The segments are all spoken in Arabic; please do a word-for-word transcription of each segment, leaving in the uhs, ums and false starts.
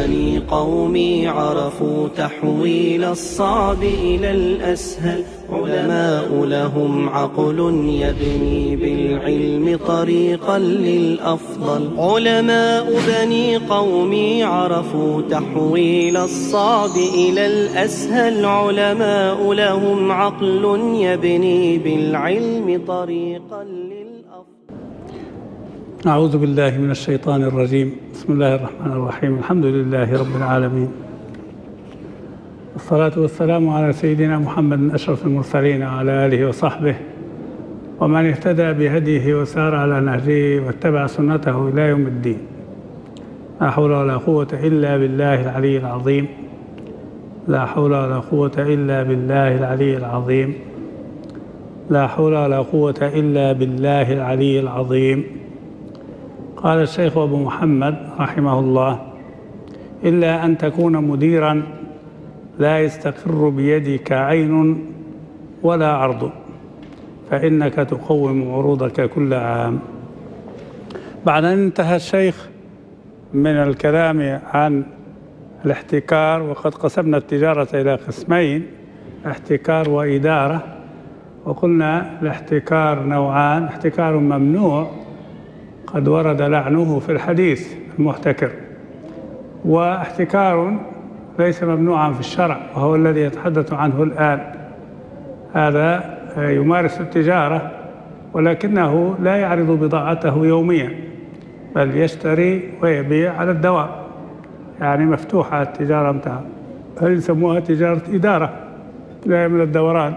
بني قومي عرفوا تحويل الصعب إلى الأسهل. علماء لهم عقل يبني بالعلم طريقا للأفضل. علماء بني قومي عرفوا تحويل الصعب إلى الأسهل. علماء لهم عقل يبني بالعلم طريقا للأفضل. أعوذ بالله من الشيطان الرجيم. بسم الله الرحمن الرحيم. الحمد لله رب العالمين، والصلاة والسلام على سيدنا محمد أشرف المرسلين وعلى آله وصحبه ومن اهتدى بهديه وسار على نهجه واتبع سنته إلى يوم الدين. لا حول ولا قوة إلا بالله العلي العظيم. لا حول ولا قوة إلا بالله العلي العظيم. لا حول ولا قوة إلا بالله العلي العظيم. قال الشيخ أبو محمد رحمه الله: إلا أن تكون مديرا لا يستقر بيدك عين ولا عرض، فإنك تقوم عروضك كل عام. بعد أن انتهى الشيخ من الكلام عن الاحتكار، وقد قسمنا التجارة إلى قسمين: احتكار وإدارة. وقلنا الاحتكار نوعان: احتكار ممنوع قد ورد لعنه في الحديث المحتكر، واحتكار ليس ممنوعا في الشرع وهو الذي يتحدث عنه الآن. هذا يمارس التجارة ولكنه لا يعرض بضاعته يوميا، بل يشتري ويبيع على الدوام، يعني مفتوحة التجارة متاعه. هل يسموها تجارة إدارة، لا من الدوران.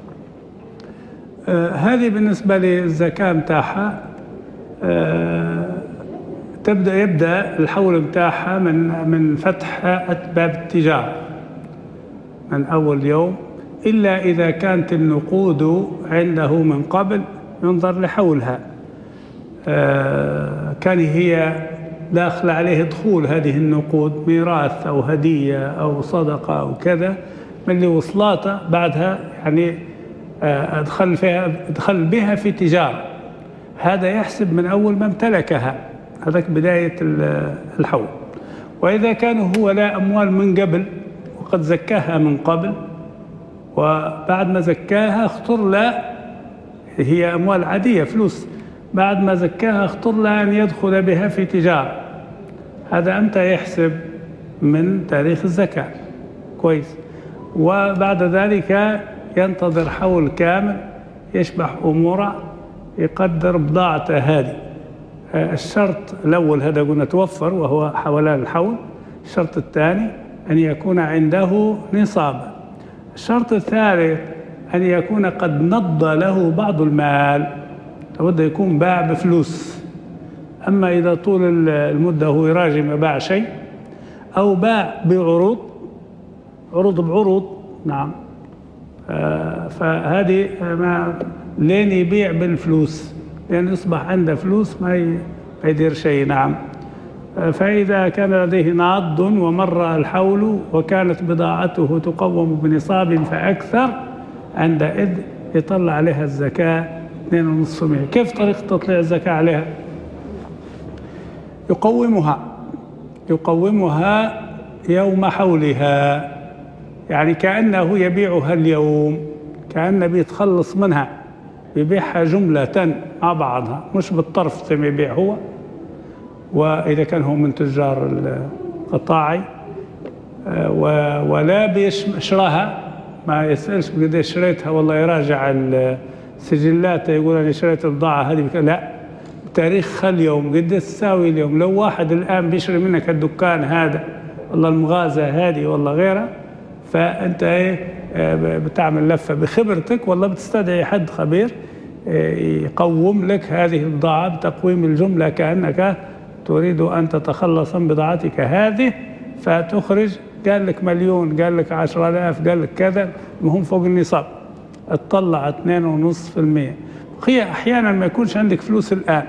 آه هذه بالنسبة للزكاة متاعها. آه تبدأ يبدأ الحول متاعها من من فتح باب التجارة من أول يوم، إلا إذا كانت النقود عنده من قبل ينظر لحولها. آه كان هي داخل عليه دخول هذه النقود، ميراث أو هدية أو صدقة أو كذا، من اللي وصلاته بعدها يعني آه أدخل فيها أدخل بها في تجارة، هذا يحسب من أول ما امتلكها، هذاك بداية الحول. وإذا كان هو لا أموال من قبل وقد زكاها من قبل، وبعد ما زكاها اخطر له، هي أموال عادية فلوس، بعد ما زكاها اخطر له أن يدخل بها في تجارة، هذا أمتى يحسب؟ من تاريخ الزكاة. كويس. وبعد ذلك ينتظر حول كامل يشبح أموره، يقدر بضاعته هذه. الشرط الأول هذا قلنا توفر وهو حولان الحول. الشرط الثاني أن يكون عنده نصابا. الشرط الثالث أن يكون قد نضى له بعض المال، لابد يكون باع بفلوس. أما إذا طول المدة هو يراجع ما باع شيء، أو باع بعروض، عروض بعروض، نعم، آه فهذه ما لين يبيع بالفلوس، لأن يصبح عنده فلوس ما يدير شيء. نعم. فإذا كان لديه ناض ومر الحول وكانت بضاعته تقوم بنصاب فأكثر، عندئذ يطلع عليها الزكاة اثنين ونصف بالمئة. كيف طريقة تطليع الزكاة عليها؟ يقومها يقومها يوم حولها، يعني كأنه يبيعها اليوم، كأنه بيتخلص منها، يبيعها جملة مع بعضها، مش بالطرف زي ما يبيع هو. وإذا كان هو من تجار القطاعي، ولا بيشراها، ما يسألش بقديش شريتها، والله يراجع السجلات يقول أنا شريت البضاعة هذه، لا، تاريخها اليوم، قديش تساوي اليوم. لو واحد الآن بيشري منك الدكان هذا، والله المغازة هذه، والله غيرها، فأنت إيه بتعمل لفة بخبرتك، والله بتستدعي حد خبير يقوم لك هذه البضاعة بتقويم الجملة، كأنك تريد أن تتخلص من بضاعتك هذه، فتخرج، قال لك مليون، قال لك عشرة آلاف، قال لك كذا، المهم فوق النصاب، تطلع اثنين ونصف بالمئة. هي أحيانا ما يكونش عندك فلوس الآن،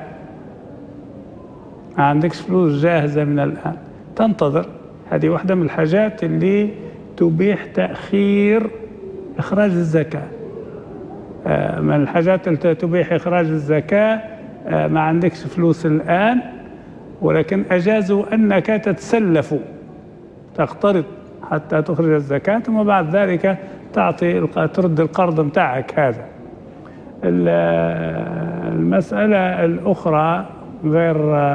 ما عندكش فلوس جاهزة من الآن، تنتظر. هذه واحدة من الحاجات اللي تبيح تأخير إخراج الزكاة. من الحاجات اللي تبيح إخراج الزكاة، ما عندكش فلوس الآن، ولكن أجازوا أنك تتسلف تقترض حتى تخرج الزكاة، ثم بعد ذلك تعطي ترد القرض متاعك هذا. المسألة الأخرى غير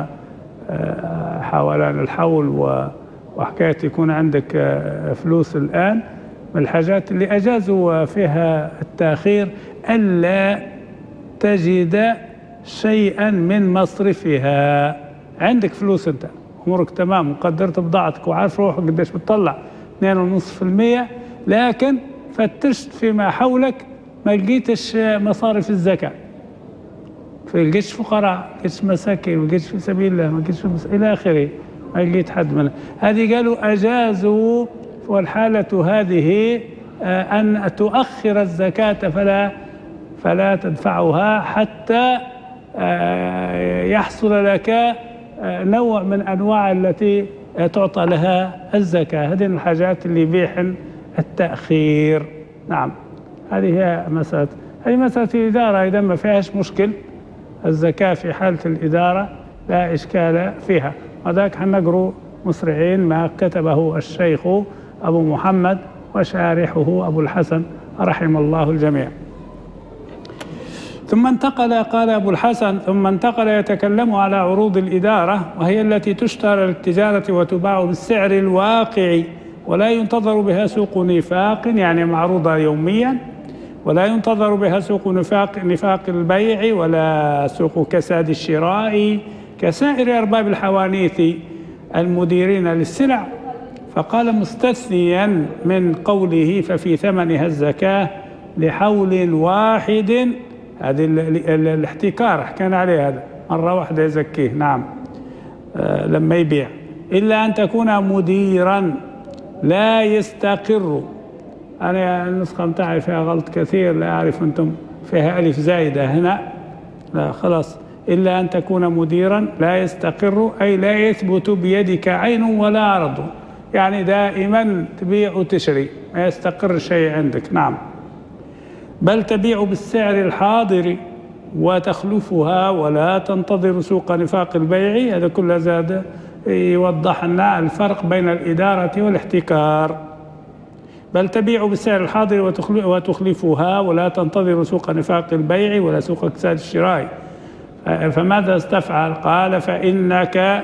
حولان الحول وحكاية يكون عندك فلوس الآن، من الحاجات اللي أجازوا فيها التأخير ألا تجد شيئا من مصرفها. عندك فلوس أنت، أمورك تمام وقدرت بضاعتك وعارف روحك قديش بتطلع اثنين ونص في المية، لكن فتشت فيما حولك ما لقيتش مصارف الزكاة، ما لقيتش فقراء، ما لقيتش مساكين، ما لقيتش في سبيل الله، ما لقيتش إلى آخره، ما لقيت حد منها. هذه قالوا أجازوا والحالة هذه أن تؤخر الزكاة فلا فلا تدفعها حتى يحصل لك نوع من أنواع التي تعطى لها الزكاة. هذه الحاجات اللي يبيح التأخير. نعم، هذه هي مسألة هذه مسألة الإدارة، إذا ما فيهاش مشكل الزكاة في حالة الإدارة لا إشكال فيها. وذاك حنقرأ مسرعين ما كتبه الشيخ أبو محمد وشارحه أبو الحسن رحم الله الجميع. ثم انتقل، قال أبو الحسن، ثم انتقل يتكلم على عروض الإدارة، وهي التي تشترى للتجارة وتباع بالسعر الواقع ولا ينتظر بها سوق نفاق، يعني معروضة يوميا، ولا ينتظر بها سوق نفاق نفاق البيع ولا سوق كساد الشراء كسائر أرباب الحوانيت المديرين للسلع. فقال مستثنيا من قوله ففي ثمنها الزكاة لحول واحد، هذه الاحتكار حكينا عليه، هذا مرة واحدة يزكيه. نعم، آه لما يبيع، إلا أن تكون مديرا لا يستقر. أنا النسخة متاعي فيها غلط كثير، لا أعرف أنتم فيها ألف زايدة هنا، لا خلاص، إلا أن تكون مديرا لا يستقر، أي لا يثبت بيدك عين ولا عرض، يعني دائما تبيع وتشري ما يستقر شيء عندك. نعم، بل تبيع بالسعر الحاضر وتخلفها ولا تنتظر سوق نفاق البيع. هذا كله زاد يوضح لنا الفرق بين الإدارة والاحتكار. بل تبيع بالسعر الحاضر وتخلفها ولا تنتظر سوق نفاق البيع ولا سوق كساد الشراء. فماذا استفعل؟ قال فإنك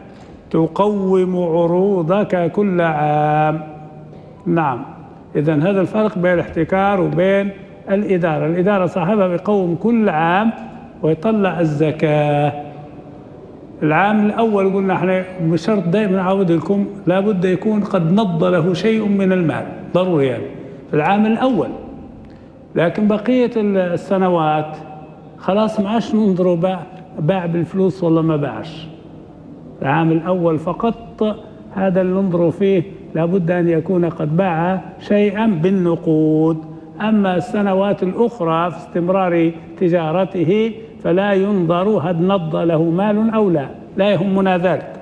تقوم عروضك كل عام. نعم، إذن هذا الفرق بين الاحتكار وبين الإدارة. الإدارة صاحبها بيقوم كل عام ويطلع الزكاة. العام الأول قلنا احنا بشرط دائما نعود لكم لابد يكون قد نض له شيء من المال ضروري يعني في العام الأول، لكن بقية السنوات خلاص ما عادش ننظروا باع, باع بالفلوس ولا ما باعش. العام الأول فقط هذا اللي ننظروا فيه لابد أن يكون قد باع شيئا بالنقود. أما السنوات الأخرى في استمرار تجارته فلا ينظر هل نض له مال أو لا، لا يهمنا ذلك.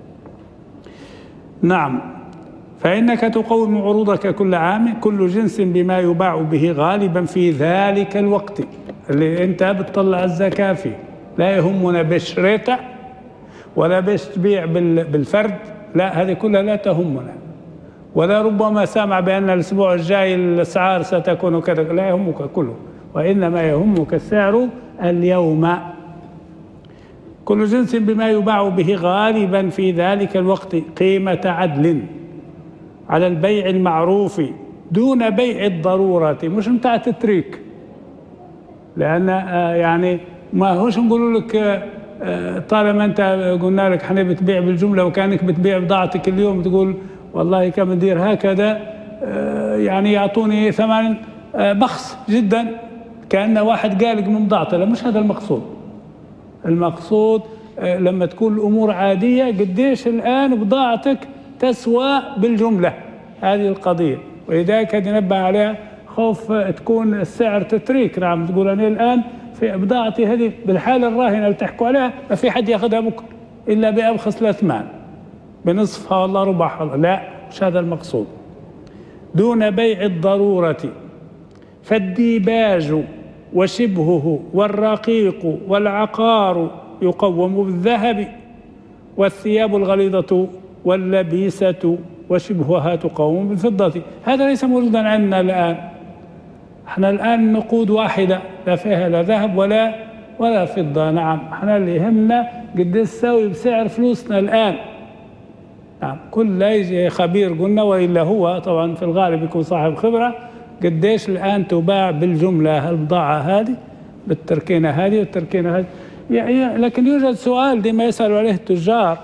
نعم، فإنك تقوم عروضك كل عام كل جنس بما يباع به غالبا في ذلك الوقت اللي أنت بتطلع الزكاة فيه. لا يهمنا باش شريته ولا باش تبيع بالفرد، لا، هذه كلها لا تهمنا. ولا ربما سامع بأن الأسبوع الجاي الأسعار ستكون كذا، لا يهمك كله، وإنما يهمك السعر اليوم. كل جنس بما يباع به غالبا في ذلك الوقت قيمة عدل على البيع المعروف دون بيع الضرورة، مش متاع تتريك. لأن يعني ما هوش نقول لك طالما أنت قلنا لك احنا بتبيع بالجملة وكانك بتبيع بضاعتك اليوم تقول والله كم ندير هكذا يعني يعطوني ثمن بخس جدا كأن واحد قالق من بضاعته. لا، مش هذا المقصود. المقصود لما تكون الأمور عادية قديش الآن بضاعتك تسوى بالجملة، هذه القضية. ولذلك هذه نبه عليها خوف تكون السعر تتريك. نعم، تقول أنا الآن في بضاعتي هذه بالحالة الراهنة اللي تحكوا عليها ما في حد ياخذها بكرة إلا بأبخس الأثمان بنصفها والله ربعها. لا، مش هذا المقصود. دون بيع الضرورة. فالديباج وشبهه والرقيق والعقار يقوم بالذهب، والثياب الغليظة واللبيسة وشبهها تقوم بالفضة. هذا ليس موجودا عندنا الآن. احنا الآن نقود واحدة لا فيها لا ذهب ولا ولا فضة. نعم، احنا اللي يهمنا قديش تساوي بسعر فلوسنا الآن. نعم، كل لا يجي خبير قلنا، وإلا هو طبعا في الغالب يكون صاحب خبرة، قديش الآن تباع بالجملة البضاعة هذه بالتركينة هذه والتركينة هذه. يعني لكن يوجد سؤال دي ما يسألوا عليه التجار،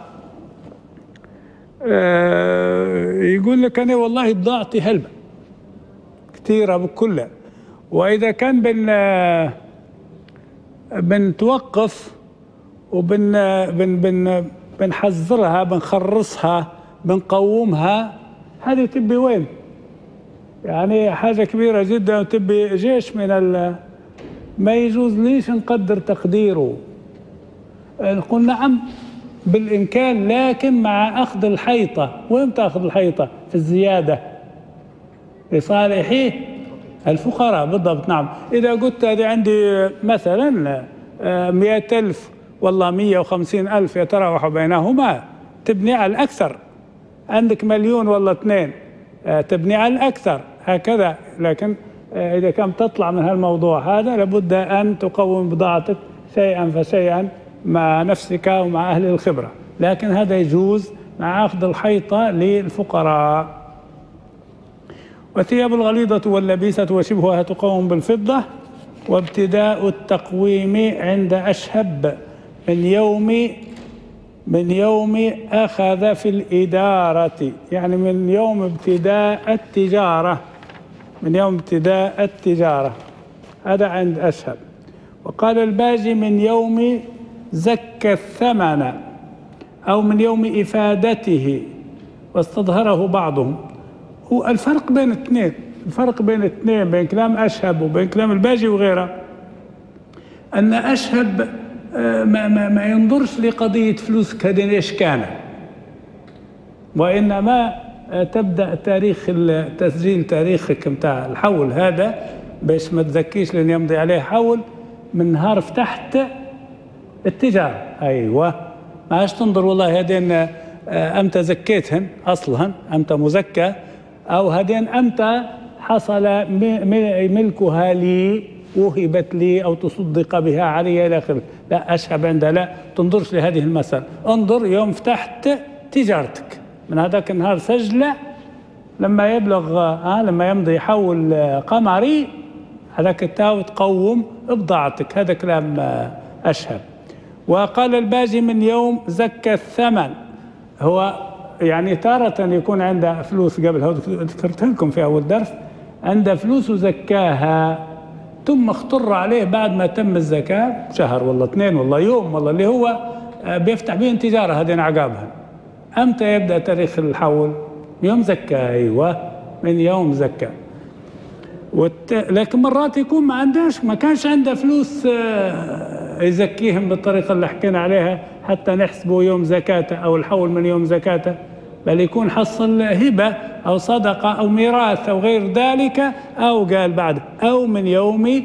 آه يقول لك أنا والله بضاعتي هلبة كثيرة بكلها، وإذا كان بن بنتوقف وبن بن بن بنحذرها بنخرصها بنقومها، هذه تبي وين؟ يعني حاجة كبيرة جدا وتبي جيش من ال ما يجوز ليش نقدر تقديره. نقول نعم بالإمكان، لكن مع أخذ الحيطة. وين تأخذ الحيطة؟ في الزيادة لصالح الفقراء بالضبط. نعم، إذا قلت هذه عندي مثلا مئة ألف والله مئة وخمسين ألف يتراوح بينهما، تبني على الأكثر. عندك مليون والله اثنين، تبني على الأكثر هكذا. لكن إذا كان تطلع من هالموضوع هذا لابد أن تقوم بضاعتك شيئا فشيئا مع نفسك ومع أهل الخبرة، لكن هذا يجوز مع أخذ الحيطة للفقراء. والثياب الغليظة واللبيسة وشبهها تقوم بالفضة. وابتداء التقويم عند أشهب من يوم من يوم أخذ في الإدارة، يعني من يوم ابتداء التجارة، من يوم ابتداء التجارة، هذا عند أشهب. وقال الباجي من يوم زكى الثمن أو من يوم إفادته، واستظهره بعضهم. هو الفرق بين الاثنين، الفرق بين الاثنين بين كلام أشهب وبين كلام الباجي وغيره، أن أشهب ما, ما, ما ينظرش لقضية فلوس كدين إيش كان، وإنما تبدأ تاريخ تسجيل تاريخك متاع الحول هذا باش ما تذكيش لأن يمضي عليه حول من نهار فتحت التجارة. أيوة، ما عادش تنظر والله هذين أمتى زكيتهن أصلهن، أمتى مزكى، أو هذين أمتى حصل ملكها لي وهبت لي أو تصدق بها علي إلى آخره. لا، أشهب عندها لا تنظرش لهذه المسألة. انظر يوم فتحت تجارتك من هذاك النهار سجله لما يبلغ آه لما يمضي حول قمري هذاك التاو تقوم بضاعتك. هذا كلام أشهب. وقال الباجي من يوم زكى الثمن، هو يعني تارة يكون عنده فلوس، قبل ذكرت لكم في أول درس، عنده فلوس وزكاها ثم اخطر عليه بعد ما تم الزكاة شهر والله اثنين والله يوم والله اللي هو بيفتح بين تجارة هذين عقابها. أمتى يبدأ تاريخ الحول؟ يوم زكاة. أيوة، من يوم زكاة. والت... لكن مرات يكون ما عندهاش، ما كانش عنده فلوس يزكيهم بالطريقة اللي حكينا عليها حتى نحسبه يوم زكاته أو الحول من يوم زكاته، بل يكون حصل هبة أو صدقة أو ميراث أو غير ذلك، أو قال بعد أو من يوم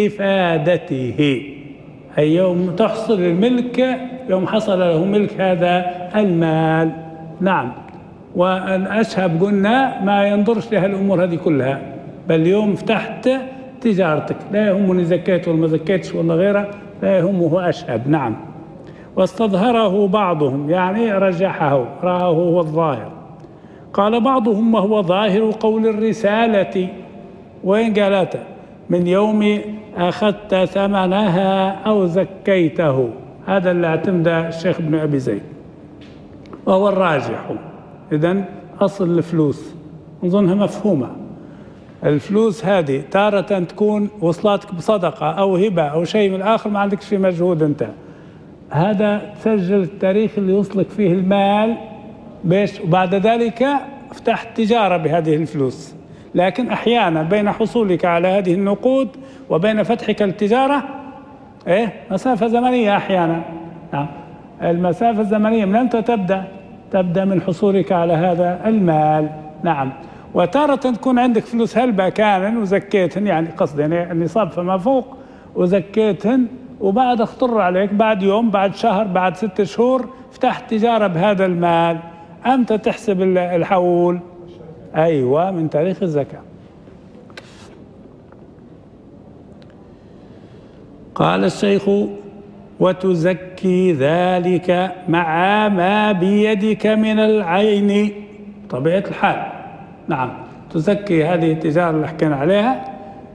إفادته، أي يوم تحصل الملك، يوم حصل له ملك هذا المال. نعم. والأشهب قلنا ما ينظرش لها الأمور هذه كلها، بل يوم فتحت تجارتك لا يهمني زكيت ولا ما زكيتش ولا غيره، لا يهمه أشهب. نعم. واستظهره بعضهم يعني رجحه، رآه هو الظاهر. قال بعضهم وهو ظاهر قول الرسالة، وين قالته؟ من يوم أخذت ثمنها أو زكيته، هذا اللي اعتمد الشيخ ابن أبي زيد وهو الراجح. إذن أصل الفلوس نظنها مفهومة. الفلوس هذه تارة تكون وصلاتك بصدقة أو هبة أو شيء من الآخر، ما عندكش في مجهود أنت، هذا تسجل التاريخ اللي يوصلك فيه المال باش، وبعد ذلك فتحت تجارة بهذه الفلوس. لكن أحيانا بين حصولك على هذه النقود وبين فتحك التجارة إيه مسافة زمنية أحيانا. نعم. المسافة الزمنية من أنت تبدأ تبدأ من حصولك على هذا المال. نعم. وتارة تكون عندك فلوس هلبة كامل وزكيتهن، يعني قصدي يعني النصاب فما فوق وزكيتهن، وبعد اخطر عليك بعد يوم بعد شهر بعد ست شهور فتحت تجارة بهذا المال، أمتى تحسب الحول؟ أيوة، من تاريخ الزكاة. قال الشيخ: وتزكي ذلك مع ما بيدك من العين، طبيعة الحال. نعم، تزكي هذه التجارة اللي حكينا عليها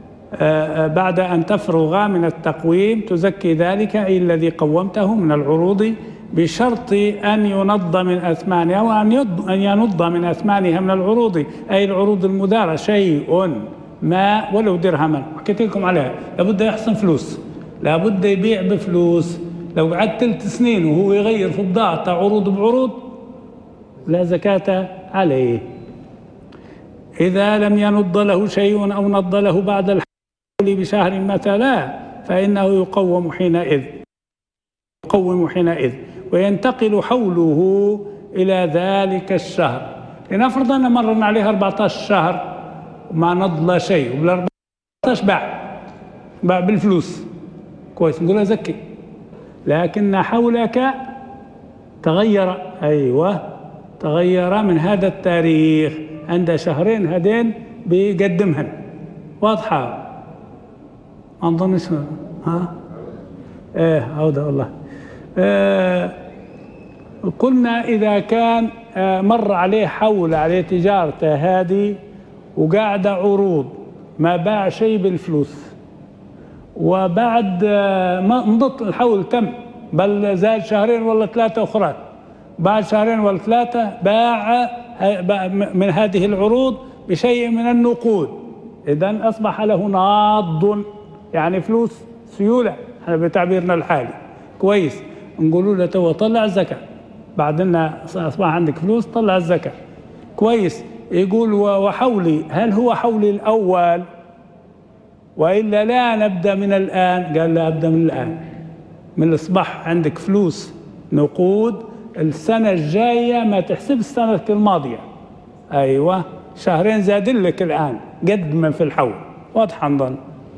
بعد أن تفرغ من التقويم، تزكي ذلك أي الذي قومته من العروض، بشرط أن ينض من أثمانها، وأن ينض من أثمانها من العروض أي العروض المدارة شيء ما ولو درهما. حكيت لكم عليها، لابد يحصل فلوس، لابد يبيع بفلوس. لو قعدت ثلاث سنين وهو يغير في بضاعته عروض بعروض لا زكاة عليه. إذا لم ينض له شيء أو نض له بعد الحول بشهر مثلا فإنه يقوم حينئذ يقوم حينئذ وينتقل حوله إلى ذلك الشهر. لنفرض أن مرنا عليه أربعة عشر شهر وما نض له شيء، وبال أربعة عشر باع باع بالفلوس، كويس، نقول له زكي. لكن حولك تغير، أيوة تغير من هذا التاريخ، عند شهرين هذين بيقدمهن. واضحة؟ ما نظنش. ها ايه هذا والله. آه قلنا إذا كان آه مر عليه حول عليه تجارته هذه وقاعدة عروض، ما باع شيء بالفلوس، وبعد آه ما انضط الحول تم، بل زاد شهرين ولا ثلاثة أخرى، بعد شهرين ولا ثلاثة باع من هذه العروض بشيء من النقود، إذن أصبح له ناض، يعني فلوس سيولة، احنا بتعبيرنا الحالي، كويس. نقولوا له تو طلع الزكاة، بعد أن أصبح عندك فلوس طلع الزكاة، كويس. يقول وحولي، هل هو حولي الأول وإلا لا نبدأ من الآن؟ قال لا، أبدأ من الآن، من الأصبح عندك فلوس نقود، السنة الجاية ما تحسب السنة الماضية، أيوة شهرين زاد لك الآن قد ما في الحول. واضح نظن.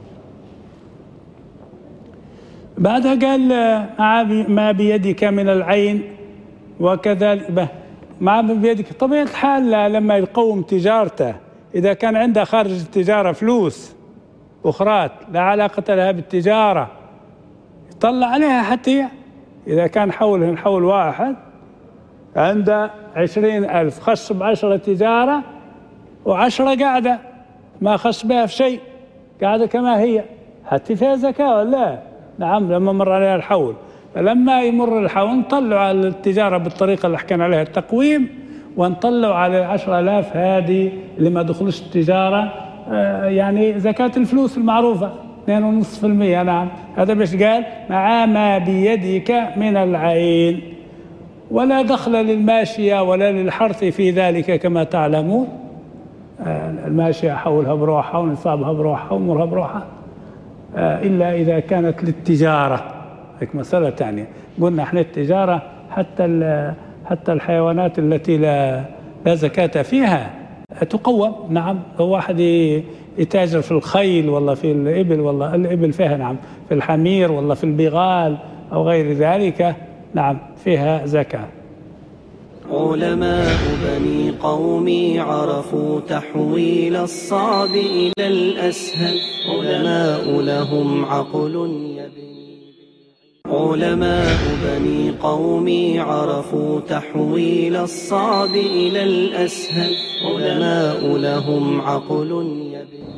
بعدها قال ما بيدك من العين وكذلك ما بيدك. طبيعة الحال لما يقوم تجارته إذا كان عنده خارج التجارة فلوس أخرى لا علاقة لها بالتجارة يطلع عليها حتى إذا كان حولهن حول واحد عنده عشرين ألف خش بعشرة تجارة وعشرة قاعدة ما خش بها في شيء، قاعدة كما هي، حتى فيها زكاة ولا؟ نعم، لما مر عليها الحول. فلما يمر الحول نطلع على التجارة بالطريقة اللي حكينا عليها التقويم، ونطلع على العشرة آلاف هذه اللي ما دخلش التجارة آه يعني زكاة الفلوس المعروفة اثنين فاصلة خمسة بالمئة. نعم، هذا باش قال مع ما بيدك من العين، ولا دخل للماشية ولا للحرث في ذلك كما تعلمون. آه الماشية حولها بروحها ونصابها بروحها وامورها بروحها، آه إلا إذا كانت للتجارة، هيك مسألة ثانية. قلنا احنا التجارة حتى حتى الحيوانات التي لا لا زكاة فيها تقوم. نعم، هو واحد يتاجر في الخيل والله في الإبل، والله الإبل فيها، نعم، في الحمير والله في البغال أو غير ذلك، نعم فيها زكاة. علماء بني قومي عرفوا تحويل الصعب إلى الأسهل، علماء لهم عقل يبني علماء بني قومي عرفوا تحويل الصعب إلى الأسهل، علماء لهم عقل يبني.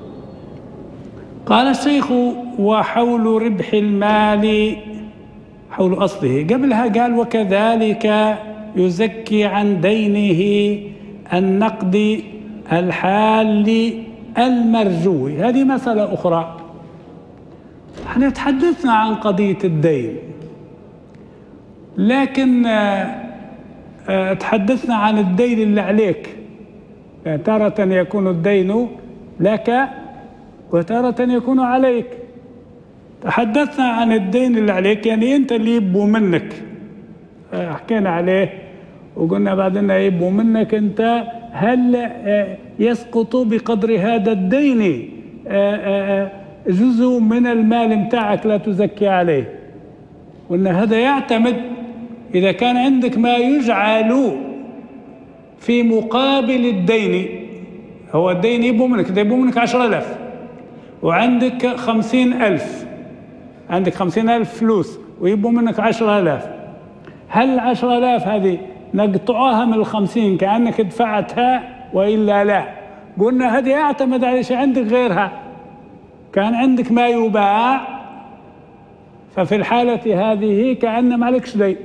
قال الشيخ وحول ربح المال حول أصله. قبلها قال وكذلك يزكي عن دينه النقد الحال المرجوي. هذه مسألة أخرى. احنا تحدثنا عن قضية الدين، لكن تحدثنا عن الدين اللي عليك، يعني تارة يكون الدين لك وتارة يكون عليك. تحدثنا عن الدين اللي عليك، يعني انت اللي يبوا منك، حكينا عليه وقلنا بعدين يبوا منك انت، هل يسقط بقدر هذا الدين جزء من المال متاعك لا تزكي عليه؟ وان هذا يعتمد اذا كان عندك ما يجعل في مقابل الدين. هو الدين يبو منك، ده يبو منك عشرة آلاف وعندك خمسين ألف، عندك خمسين ألف فلوس ويبو منك عشرة آلاف. هل العشرة آلاف هذه نقطعها من الخمسين كأنك دفعتها وإلا لا؟ قلنا هذه اعتمد على شيء عندك غيرها، كان عندك ما يباع، ففي الحالة هذه كأن ما عليكش دين،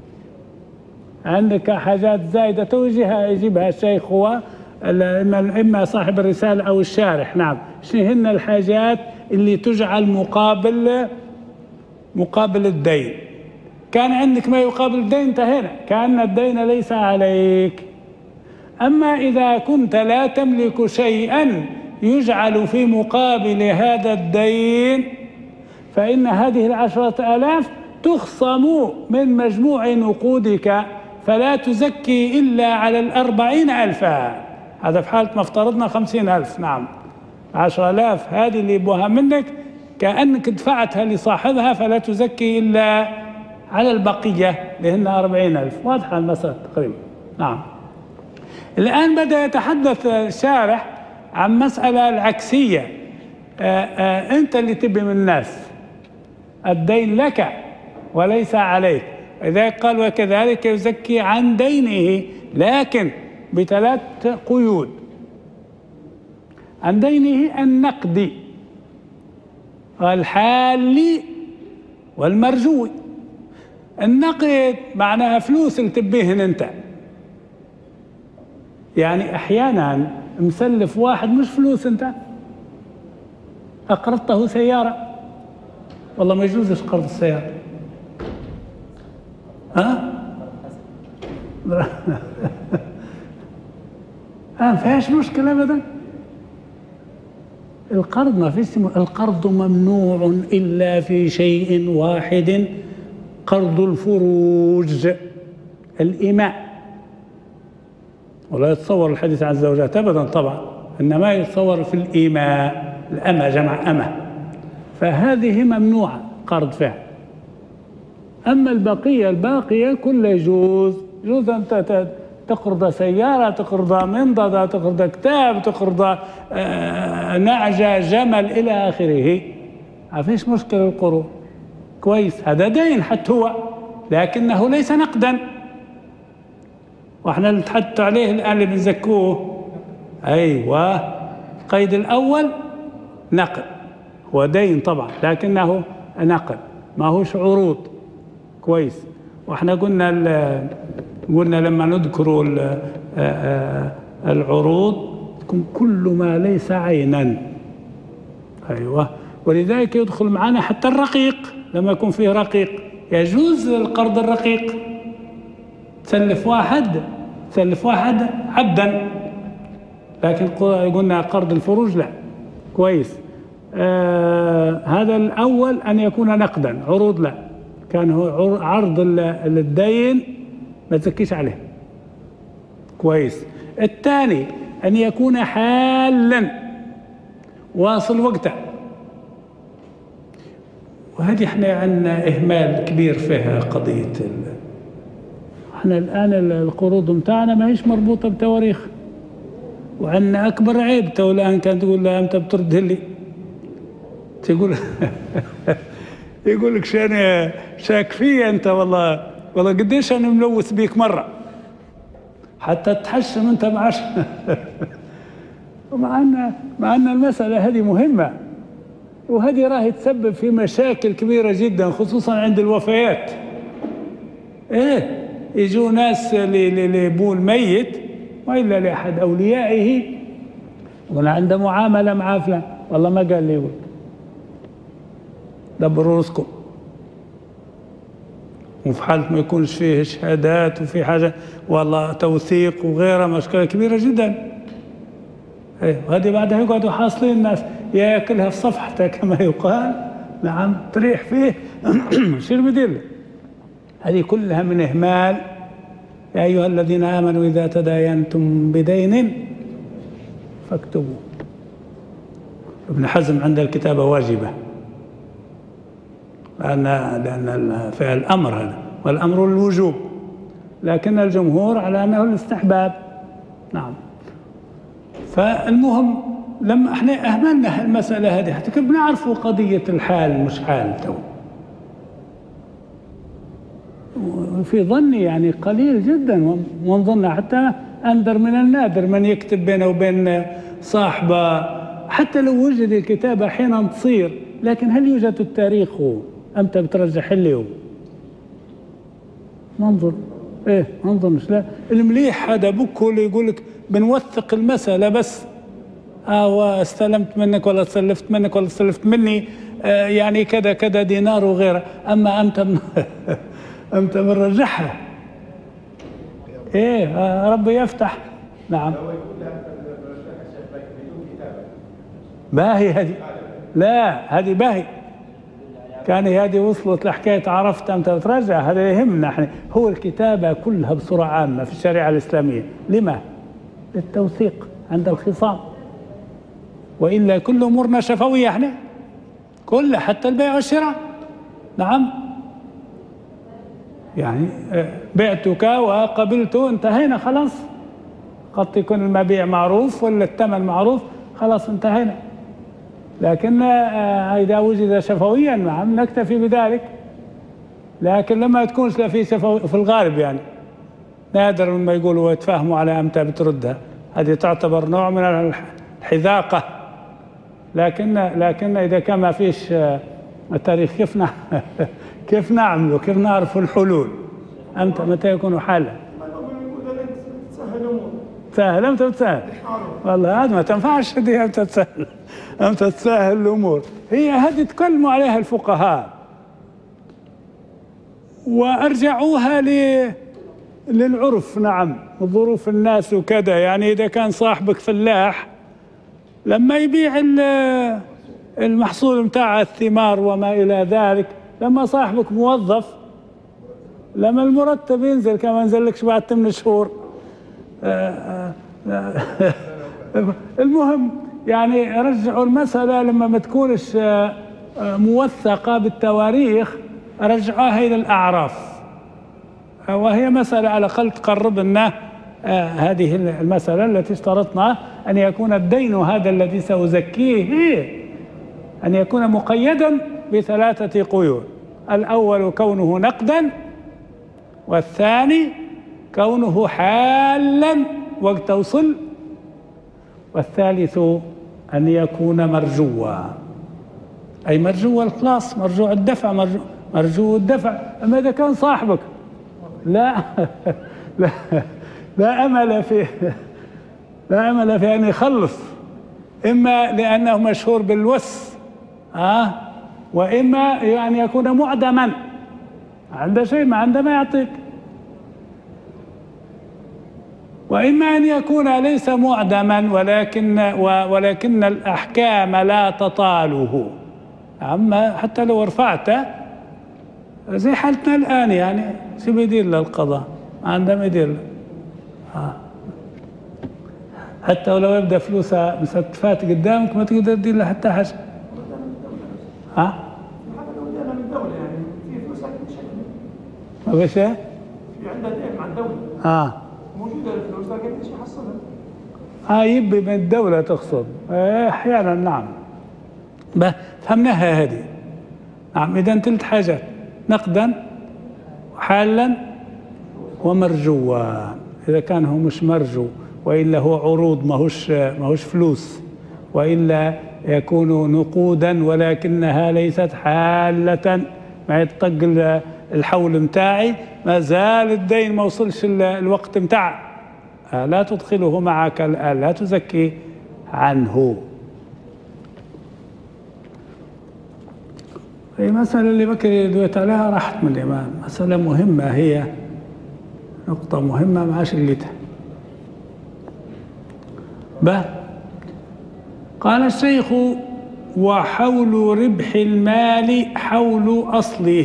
عندك حاجات زايدة توجيها يجيبها الشيخ هو إما صاحب الرسالة أو الشارح. نعم، شنو هن الحاجات اللي تجعل مقابل مقابل الدين؟ كان عندك ما يقابل الدين انتهينا، كأن الدين ليس عليك. أما إذا كنت لا تملك شيئا يجعل في مقابل هذا الدين فإن هذه العشرة آلاف تخصم من مجموع نقودك، فلا تزكي إلا على الأربعين ألفا. هذا في حالة ما افترضنا خمسين ألف. نعم، عشرة آلاف هذه اللي يبوها منك كأنك دفعتها لصاحبها، فلا تزكي إلا على البقية لهن أربعين ألف. واضحة المسألة تقريبا. نعم. الآن بدأ يتحدث الشارح عن مسألة العكسية. آآ آآ أنت اللي تبي من الناس، الدين لك وليس عليك، إذا قال وكذلك يزكي عن دينه، لكن بثلاث قيود. عن دينه النقدي والحالي والمرجوي. النقد معناها فلوس اللي تبيهن أنت، يعني أحيانا مسلف واحد مش فلوس أنت، أقرضته سيارة، والله ما يجوزش قرض السيارة. ها؟ ما فيهاش مشكلة أبدا. القرض ما فيش، القرض ممنوع إلا في شيء واحد، قرض الفروج، الإماء. ولا يتصور الحديث عن الزوجات أبدا طبعا، إنما يتصور في الإماء، الأمة جمع أمة، فهذه ممنوعة قرض فيها. أما البقية الباقية كل يجوز. يجوز أن تقرض سيارة، تقرض منضدة، تقرض كتاب، تقرض نعجة، جمل إلى آخره، ما فيش مشكلة القروض. كويس، هذا دين حتى هو، لكنه ليس نقدا. واحنا نتحدث عليه الآن اللي بنزكوه. أيوة، القيد الأول نقد، هو دين طبعا لكنه نقد ما هوش عروض. كويس. واحنا قلنا قلنا لما نذكر العروض تكون كل ما ليس عينا. أيوة، ولذلك يدخل معنا حتى الرقيق. لما يكون فيه رقيق يجوز القرض الرقيق. تسلف واحد تسلف واحد عبدا، لكن قلنا قرض الفروج لا. كويس. آه هذا الأول أن يكون نقدا، عروض لا. كان هو عرض الدين ما تزكيش عليه. كويس. الثاني أن يكون حالا واصل وقته، وهذه احنا عندنا إهمال كبير فيها قضية. احنا الآن القروض متاعنا ما هيش مربوطة بتواريخ، وعندنا أكبر عيب. تو الآن كان تقول له أنت بترد لي، تقول يقول لك شان شاك فيا أنت، والله والله قديش أنا ملوث بيك مرة حتى تحشم أنت معاش. مع أن مع أن المسألة هذه مهمة، وهذه راهي تسبب في مشاكل كبيرة جدا، خصوصا عند الوفيات. إيه، يجوا ناس لابوه الميت وإلا لأحد أوليائه، وأنا عنده معاملة مع فلان، والله ما قال لي، دبروا رزقكم. وفي حالة ما يكونش فيه شهادات وفي حاجة والله توثيق وغيرها، مشكلة كبيرة جدا. ايه، وهذه بعدها يقعدوا حاصلين الناس ياكلها في صفحته كما يقال. نعم، تريح فيه. شو بديل؟ هذه كلها من إهمال. يا أيها الذين آمنوا إذا تداينتم بدين فاكتبوا. ابن حزم عند الكتابة واجبة، لأن لأن فيها الأمر هذا، والأمر الوجوب، لكن الجمهور على أنه الاستحباب. نعم. فالمهم لما احنا اهملنا المسألة هذه حتى كيف بنعرفوا قضية الحال مش حال تو. في ظني يعني قليل جدا، ونظن حتى أندر من النادر من يكتب بينه وبين صاحبه، حتى لو وجد الكتاب أحيانا تصير، لكن هل يوجد التاريخ أمتى بترجح اليوم؟ ما نظن. إيه ما نظنش. لا المليح هذا بكل اللي يقول لك بنوثق المسألة بس، آه واستلمت منك ولا سلفت منك ولا سلفت مني، آه يعني كذا كذا دينار وغيره. أما أمتى أمتى بنرجحها؟ إيه آه ربي يفتح. نعم. باهي هذه، لا هذه باهي، كان هذه وصلت لحكاية عرفت أمتى بترجع. هذا يهمنا احنا. هو الكتابة كلها بصورة عامة في الشريعة الإسلامية لما؟ للتوثيق عند الخصام، وإلا كل أمورنا شفوية احنا كلها، حتى البيع والشراء. نعم يعني بعتك وقبلته انتهينا خلاص، قد يكون المبيع معروف ولا الثمن معروف، خلاص انتهينا. لكن إذا وجد شفويا نعم نكتفي بذلك، لكن لما تكونش لا في شفوي في الغالب يعني نادر لما يقولوا ويتفاهموا على أمتى بتردها، هذه تعتبر نوع من الحذاقة. لكن لكن إذا كان ما فيش التاريخ كيف كيف نعمله؟ كيف نعرف الحلول؟ أمتى متى يكون حالا؟ تسهل أمتى بتسهل؟ والله هذا ما تنفعش دي أمتى تسهل، أمتى تسهل الأمور. هي هذه تكلموا عليها الفقهاء وأرجعوها ل للعرف. نعم ظروف الناس وكذا. يعني إذا كان صاحبك فلاح لما يبيع المحصول متاع الثمار وما إلى ذلك، لما صاحبك موظف لما المرتب ينزل كما ينزلكش بعد ثمان شهور. المهم يعني رجعوا المسألة لما ما تكونش موثقة بالتواريخ، رجعوها إلى الأعراف، وهي مسألة على الأقل تقرب لنا هذه المسألة التي اشترطنا أن يكون الدين هذا الذي سأزكيه أن يكون مقيدا بثلاثة قيود: الأول كونه نقدا، والثاني كونه حالا وقت وصل، والثالث أن يكون مرجوا، أي مرجو الخلاص، مرجو الدفع، مرجو, مرجو الدفع. أما إذا كان صاحبك لا لا لا أمل فيه، لا أمل في أن يخلص، إما لأنه مشهور بالوس آه وإما يعني يكون معدما، عنده شيء ما عنده ما يعطيك، وإما أن يكون ليس معدما ولكن ولكن الأحكام لا تطاله. أما حتى لو رفعته زي حالتنا الآن، يعني شو بيدير له القضاء؟ ما عنده ما يدير له. آه. حتى ولو يبدأ فلوسها مستفات قدامك ما تقدر تدير له حتى حاجة. ها؟ حتى لو ادانا من الدولة يعني في فلوس مش ما فيش ايه؟ في عندها دين مع الدولة. اه موجودة الفلوس لكن ايش يحصلها؟ اه يبي من الدولة تقصد. ايه احيانا نعم. فهمناها هذه. نعم اذا ثلاث حاجات: نقدا وحالا ومرجوا. اذا كان هو مش مرجو والا هو عروض ماهوش ماهوش فلوس، والا يكون نقودا ولكنها ليست حالة، ما يطق الحول متاعي ما زال الدين ما وصلش الوقت متاعه، لا تدخله معك الآن، لا تزكي عنه. هي مسألة اللي بكري دويت عليها راحت من الإمام، مسألة مهمة، هي نقطة مهمة مع شلتها. به قال الشيخ: وحول ربح المال حول أصله،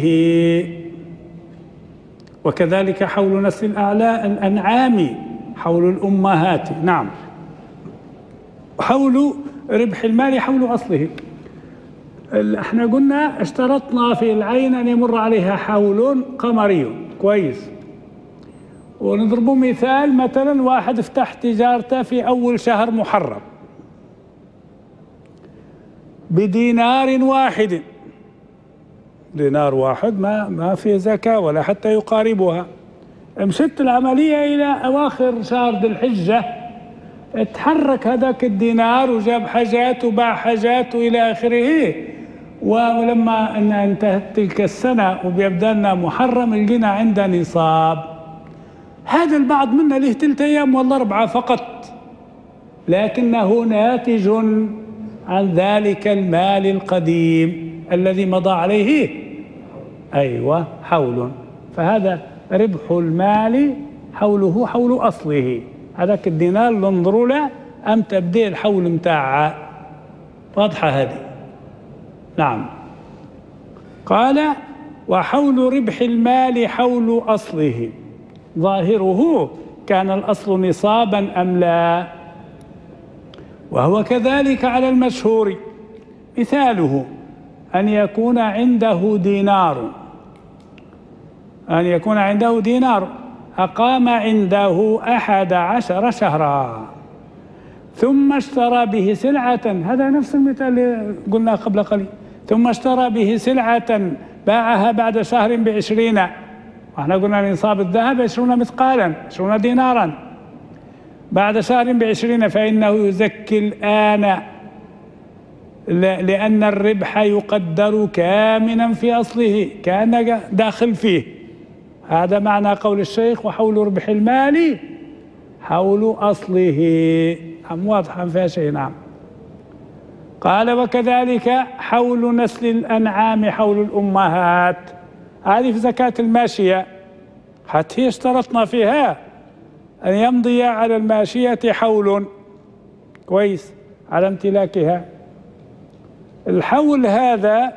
وكذلك حول نسل الأعلاء الأنعام حول الأمهات. نعم، حول ربح المال حول أصله. احنا قلنا اشترطنا في العين أن يمر عليها حول قمري كويس، ونضربه مثال، مثلا واحد افتح تجارته في أول شهر محرم بدينار واحد، دينار واحد ما ما في زكاة ولا حتى يقاربها. مشت العملية إلى أواخر شهر ذي الحجة، اتحرك هذاك الدينار وجاب حاجات وباع حاجات وإلى آخره، ولما أن انتهت تلك السنة وبيبدأ لنا محرم لقينا عنده نصاب. هذا البعض منا له ثلاثة أيام ولا أربعة فقط، لكنه ناتج عن ذلك المال القديم الذي مضى عليه أيوة حول. فهذا ربح المال حوله حول أصله، هذاك الدينار اللي ننظروا له أم تبديل الحول متاعه. واضحة هذه؟ نعم. قال وحول ربح المال حول أصله ظاهره كان الأصل نصابا أم لا، وهو كذلك على المشهور. مثاله أن يكون عنده دينار أن يكون عنده دينار أقام عنده أحد عشر شهرا ثم اشترى به سلعة، هذا نفس المثال اللي قلنا قبل قليل، ثم اشترى به سلعة باعها بعد شهر بعشرين، احنا قلنا نصاب الذهب عشرون مثقالا عشرون دينارا، بعد شهر بعشرين، فإنه يزكي الآن لأن الربح يقدر كامنا في أصله، كأن داخل فيه. هذا معنى قول الشيخ وحول ربح المال حول أصله. عم واضحة فيها شيء؟ نعم. قال وكذلك حول نسل الأنعام حول الأمهات، هذه في زكاة الماشية، حتى هي اشترطنا فيها أن يمضي على الماشية حول كويس على امتلاكها. الحول هذا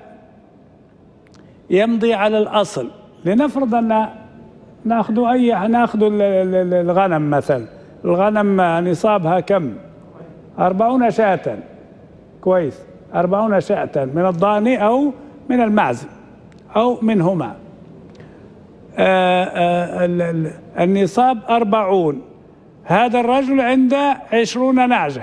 يمضي على الأصل. لنفرض أن ناخذ أي ناخذ الغنم مثلا، الغنم نصابها كم؟ أربعون شاة كويس، أربعون شاة من الضأن أو من المعز أو منهما. آآ آآ النصاب أربعون، هذا الرجل عنده عشرون نعجة،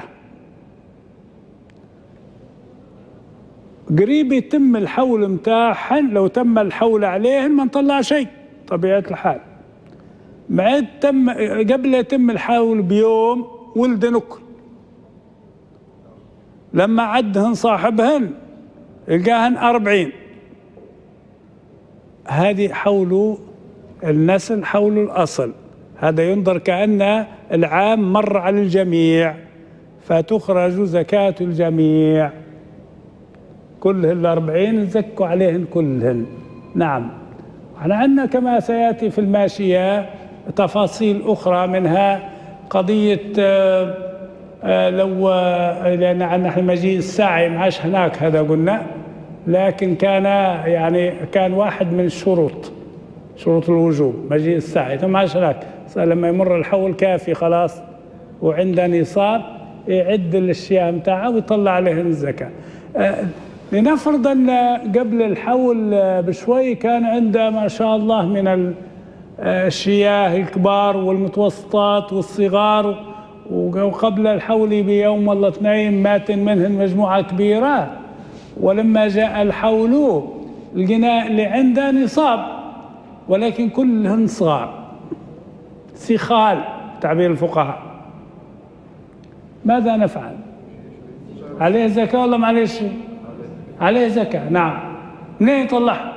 قريب يتم الحول متاعهن، لو تم الحول عليهن ما نطلع شيء طبيعة الحال. بعد تم قبل يتم الحول بيوم ولد نكر، لما عدهن صاحبهن لقاهن أربعين، هذه حول النسل حول الأصل. هذا ينظر كأن العام مر على الجميع، فتخرج زكاة الجميع كلهن الأربعين زكوا عليهن كلهن. نعم. احنا عندنا كما سيأتي في الماشية تفاصيل أخرى، منها قضية آآ آآ لو لأن عندنا مجيء الساعي معاش هناك، هذا قلنا، لكن كان يعني كان واحد من الشروط شروط الوجوب مجيء الساعي، ثم معاش هناك لما يمر الحول كافي خلاص وعنده نصاب يعد الاشياء متاعه ويطلع عليهن الزكاة. لنفرض أن قبل الحول بشوي كان عنده ما شاء الله من الشياه الكبار والمتوسطات والصغار، وقبل الحول بيوم ولا اثنين مات منهن مجموعة كبيرة، ولما جاء الحول لقينا اللي عنده نصاب ولكن كلهن صغار سخال تعبير الفقهاء. ماذا نفعل؟ عليه زكاة ولا ما عليه شيء؟ عليه زكاة. نعم. منين يطلعها؟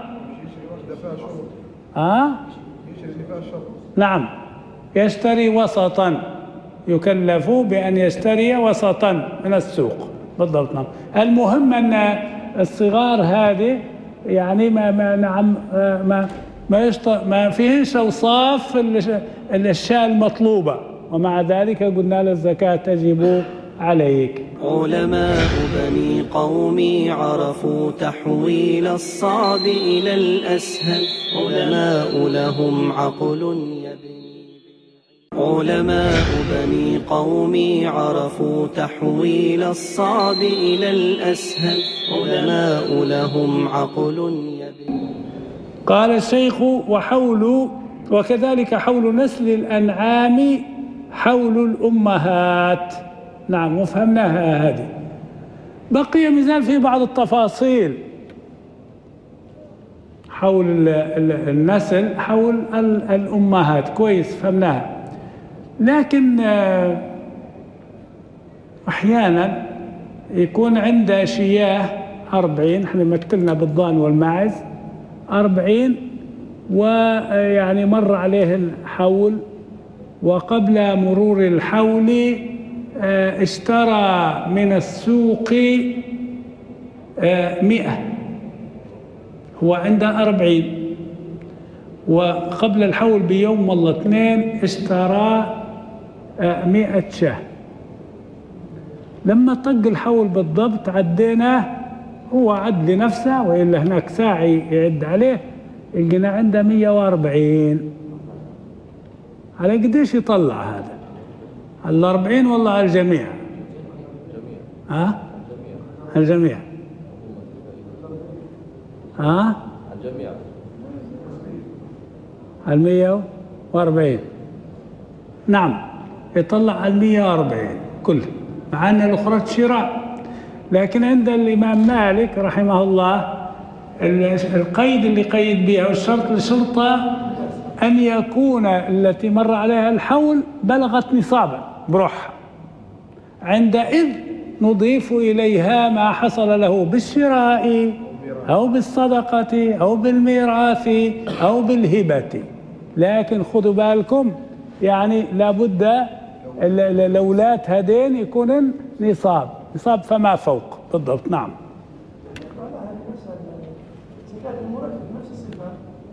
ها؟ نعم، يشتري وسطا، يكلف بأن يشتري وسطا من السوق بالضبط. نعم. المهم أن الصغار هذه يعني ما ما نعم ما ما يشط ما فيهش أوصاف الأشياء المطلوبة، ومع ذلك قلنا للزكاة تجب عليك. علماء بني قومي عرفوا تحويل الصعب إلى الأسهل، علماء لهم عقل يبني. علماء بني قومي عرفوا تحويل الصعب إلى الأسهل، علماء لهم عقل يبني. قال الشيخ وحول وكذلك حول نسل الأنعام حول الأمهات. نعم، وفهمناها هذه. بقي مازال في بعض التفاصيل حول النسل حول الأمهات، كويس فهمناها. لكن أحيانا يكون عند شياه أربعين، احنا مثلنا بالضان والماعز أربعين، ويعني مر عليه الحول، وقبل مرور الحول اشترى من السوق مئة، هو عنده أربعين، وقبل الحول بيوم والله اثنين اشترى مئة شاه. لما طق الحول بالضبط عديناه، هو عد لنفسه وإلا هناك ساعي يعد عليه، لقينا عنده مئة وأربعين. على قديش يطلع هذا؟ على الأربعين والله على الجميع؟ ها؟ على الجميع. ها؟ على الجميع. على المئة وأربعين. نعم، يطلع على المئة وأربعين كله، مع أن الأخرى شراء. لكن عند الإمام مالك رحمه الله القيد اللي قيد بها والشرط لشرطة أن يكون التي مر عليها الحول بلغت نصابا بروحها، عندئذ نضيف إليها ما حصل له بالشراء أو بالصدقة أو بالميراث أو بالهبة. لكن خذوا بالكم، يعني لابد الأولاد هذين يكونن نصاب، نصاب فما فوق بالضبط. نعم. زكاة المرتب نفس الصفة.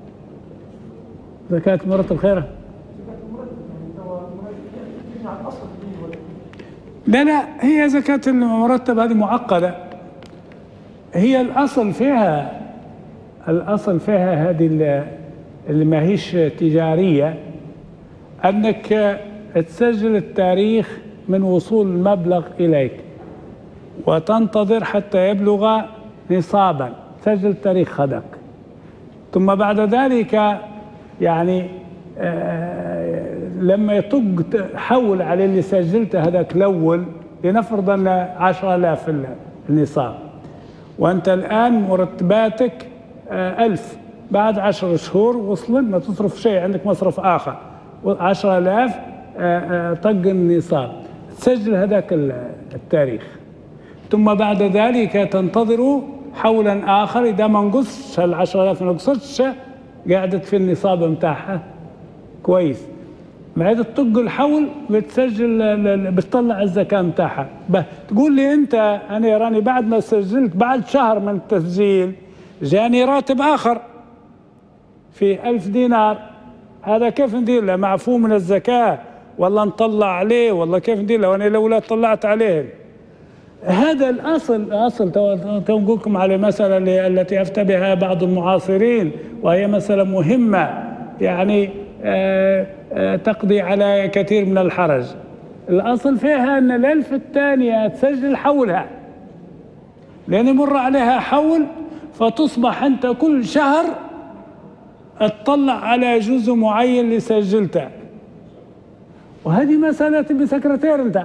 زكاة المرتب خيرة؟ زكاة المرتب يعني هو مرتب على الأصل ولا؟ لا لا، هي زكاة المرتب هذه معقدة. هي الأصل فيها الأصل فيها هذه اللي ما هيش تجارية، أنك تسجل التاريخ من وصول المبلغ إليك وتنتظر حتى يبلغ نصابا، تسجل تاريخ هذاك، ثم بعد ذلك يعني آه لما يطق حول على اللي سجلته هذاك الأول، لنفرض أن عشرة آلاف النصاب، وأنت الآن مرتباتك آه ألف، بعد عشر شهور وصل ما تصرف شيء، عندك مصرف آخر عشرة آلاف آه آه طق النصاب، تسجل هذاك التاريخ، ثم بعد ذلك تنتظر حولا آخر. إذا ما نقصش العشرة آلاف ما نقصتش، قاعدت في النصاب متاعها كويس، بعد تطق الحول بتسجل بتطلع الزكاة متاعها. تقول لي أنت أنا راني بعد ما سجلت بعد شهر من التسجيل جاني راتب آخر في ألف دينار، هذا كيف ندير له؟ معفو من الزكاة والله نطلع عليه والله كيف ندير له وأنا لولا طلعت عليه؟ هذا الأصل. الأصل تو نقول لكم على مسألة التي أفتى بها بعض المعاصرين، وهي مسألة مهمة يعني آآ آآ تقضي على كثير من الحرج. الأصل فيها أن الألف الثانية تسجل حولها، لأن يمر عليها حول، فتصبح أنت كل شهر تطلع على جزء معين اللي سجلته، وهذه مسألة بسكرتير أنت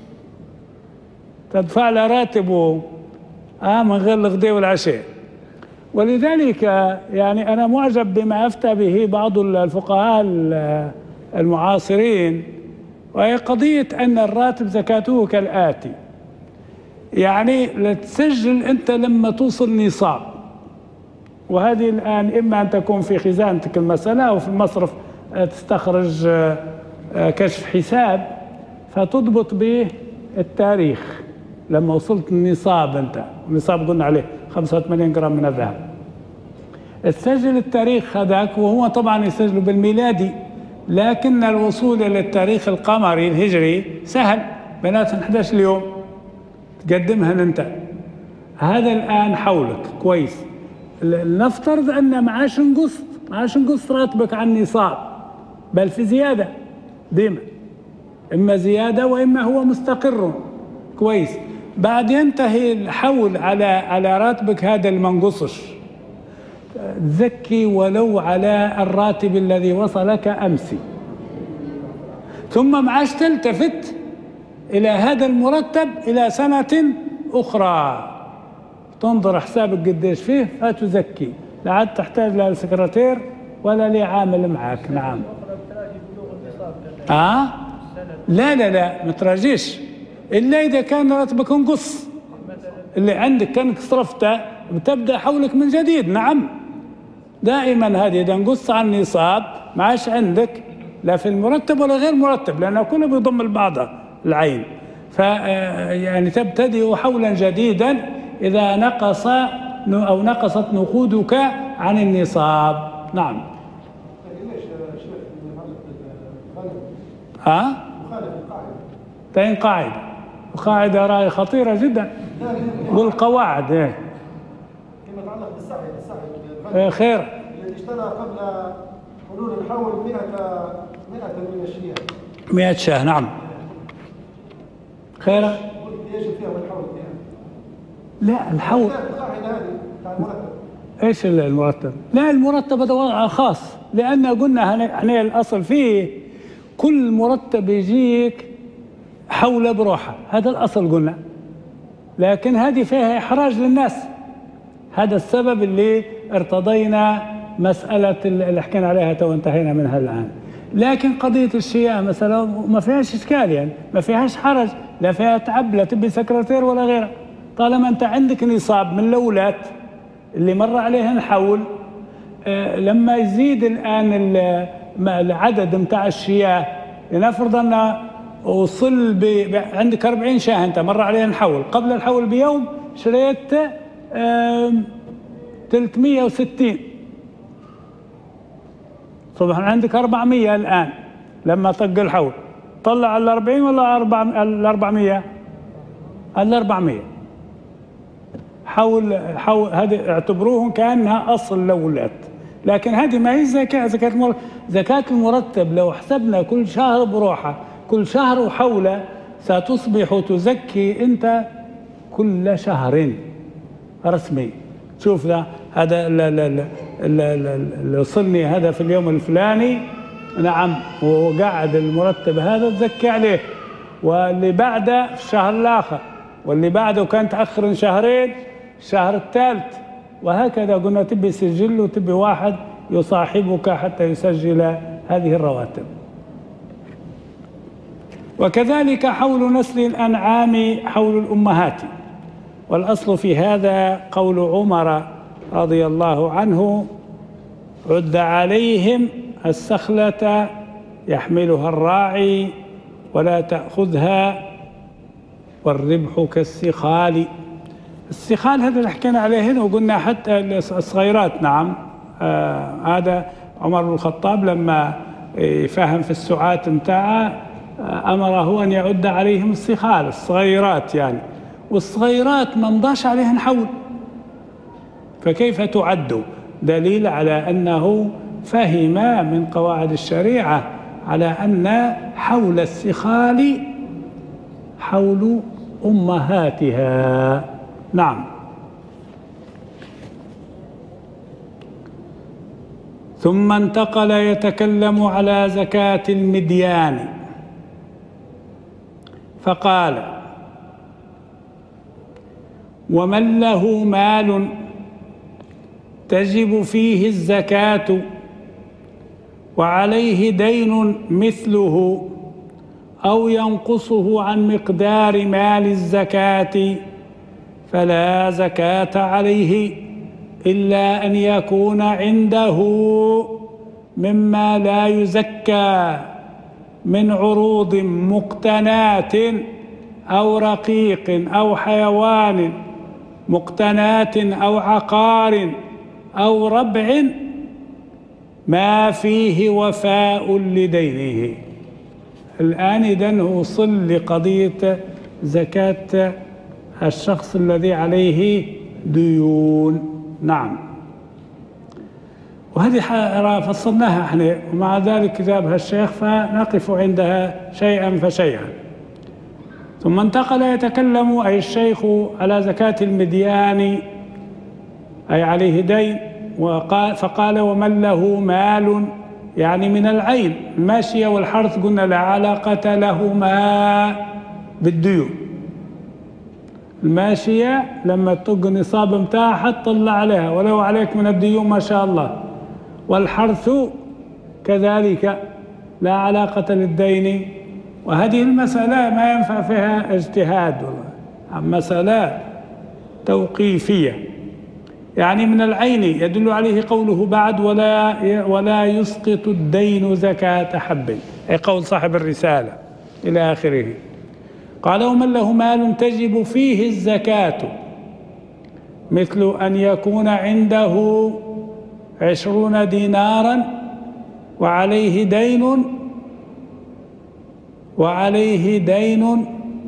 تدفع له راتبه آه من غير الغداء والعشاء. ولذلك يعني أنا معجب بما أفتى به بعض الفقهاء المعاصرين، وهي قضية أن الراتب زكاته كالآتي، يعني تسجل أنت لما توصل نصاب، وهذه الآن إما أن تكون في خزانتك المسألة أو في المصرف تستخرج كشف حساب فتضبط به التاريخ لما وصلت النصاب. أنت النصاب قلنا عليه خمسة وثمانين جرام من الذهب، تسجل التاريخ هذاك، وهو طبعا يسجله بالميلادي، لكن الوصول إلى التاريخ القمري الهجري سهل، بينات أحد عشر يوم تقدمها أنت. هذا الآن حولك كويس، نفترض أن معاش نقص معاش نقص راتبك عن النصاب، بل في زيادة ديما، إما زيادة وإما هو مستقر كويس. بعد ينتهي الحول على على راتبك هذا اللي ما نقصش، تزكي ولو على الراتب الذي وصلك أمس، ثم ما عادش تلتفت إلى هذا المرتب إلى سنة أخرى، تنظر حسابك قديش فيه فتزكي، لا عاد تحتاج لا لسكرتير ولا لعامل معك. نعم. آه؟ لا لا لا ما تراجيش إلا إذا كان راتبك انقص، اللي عندك كانك صرفته بتبدأ حولك من جديد. نعم دائما هذه إذا انقص عن النصاب ما عادش عندك لا في المرتب ولا غير مرتب، لأنه كله بيضم البعض العين، ف يعني تبتدئ حولا جديدا إذا نقص أو نقصت نقودك عن النصاب. نعم. ها؟ تين قاعدة، وقاعدة راي خطيرة جدا، والقواعد ايه فيما يتعلق بالسعي السعي ايه خير. الذي اشترى قبل حلول الحول مئة مئة من الشياه مئة شاه. نعم خير. يجب فيها الحول فيها. لا الحول القاعدة هذه بتاع المرتب. ايش المرتب؟ لا المرتب هذا وضع خاص، لأن قلنا احنا الأصل فيه كل مرتب يجيك حول بروحه، هذا الأصل قلنا، لكن هذه فيها إحراج للناس، هذا السبب اللي ارتضينا مسألة اللي حكينا عليها تو انتهينا منها الآن. لكن قضية الشياه مثلا ما فيهاش إشكال، يعني ما فيهاش حرج، لا فيها تعب، لا تبي سكرتير ولا غيره، طالما أنت عندك نصاب من الأولاد اللي مر عليه الحول. آه لما يزيد الآن العدد متاع الشياه، لنفرض أن وصل ب... عندك أربعين شاه أنت مر عليه الحول، قبل الحول بيوم شريت ثلاثمئة وستين، طبعا عندك أربعمئة الآن لما طق الحول، طلع على الأربعين ولا الأربعمئة؟ الأربعمئة حول حول هذه اعتبروهم كأنها أصل الأولاد، لكن هذه ما هي زكاة. زكاة المرتب، زكاة المرتب لو حسبنا كل شهر بروحه، كل شهر وحوله، ستصبح تزكي أنت كل شهر رسمي. شوف ذا هذا اللي وصلني هذا في اليوم الفلاني، نعم، وقاعد المرتب هذا تزكي عليه، واللي بعده في الشهر الآخر، واللي بعده كان تأخر شهرين الشهر الثالث، وهكذا. قلنا تبي سجل وتبي واحد يصاحبك حتى يسجل هذه الرواتب. وكذلك حول نسل الأنعام حول الأمهات، والأصل في هذا قول عمر رضي الله عنه: عد عليهم السخلة يحملها الراعي ولا تأخذها والربح كالسخال. السخال هذا اللي حكينا عليه هنا، وقلنا حتى الصغيرات. نعم آه هذا عمر بن الخطاب لما يفهم في السعات متاعه أمره أن يعد عليهم السخال الصغيرات يعني، والصغيرات ما مضاش عليهن حول، فكيف تعد؟ دليل على أنه فهم من قواعد الشريعة على أن حول السخال حول أمهاتها. نعم. ثم انتقل يتكلم على زكاة المديان فقال: ومن له مال تجب فيه الزكاة وعليه دين مثله أو ينقصه عن مقدار مال الزكاة فلا زكاة عليه إلا أن يكون عنده مما لا يزكى من عروض مقتنات أو رقيق أو حيوان مقتنات أو عقار أو ربع ما فيه وفاء لدينه. الآن إذن وصل لقضية زكاة الشخص الذي عليه ديون. نعم. وهذه فصلناها احنا، ومع ذلك كتابها الشيخ فنقف عندها شيئا فشيئا. ثم انتقل يتكلم أي الشيخ على زكاة المديان، أي عليه دين وقال فقال ومن له مال يعني من العين. الماشية والحرث قلنا لا علاقة لهما بالديون. الماشية لما تطق نصاب متاعها تطلع عليها ولو عليك من الديون ما شاء الله. والحرث كذلك لا علاقة للدين. وهذه المسألة ما ينفع فيها اجتهاد، والله مسألة توقيفية. يعني من العين يدل عليه قوله بعد ولا ولا يسقط الدين زكاة حب، أي قول صاحب الرسالة إلى آخره. قال ومن له مال تجب فيه الزكاة مثل أن يكون عنده عشرون دينارا وعليه دين وعليه دين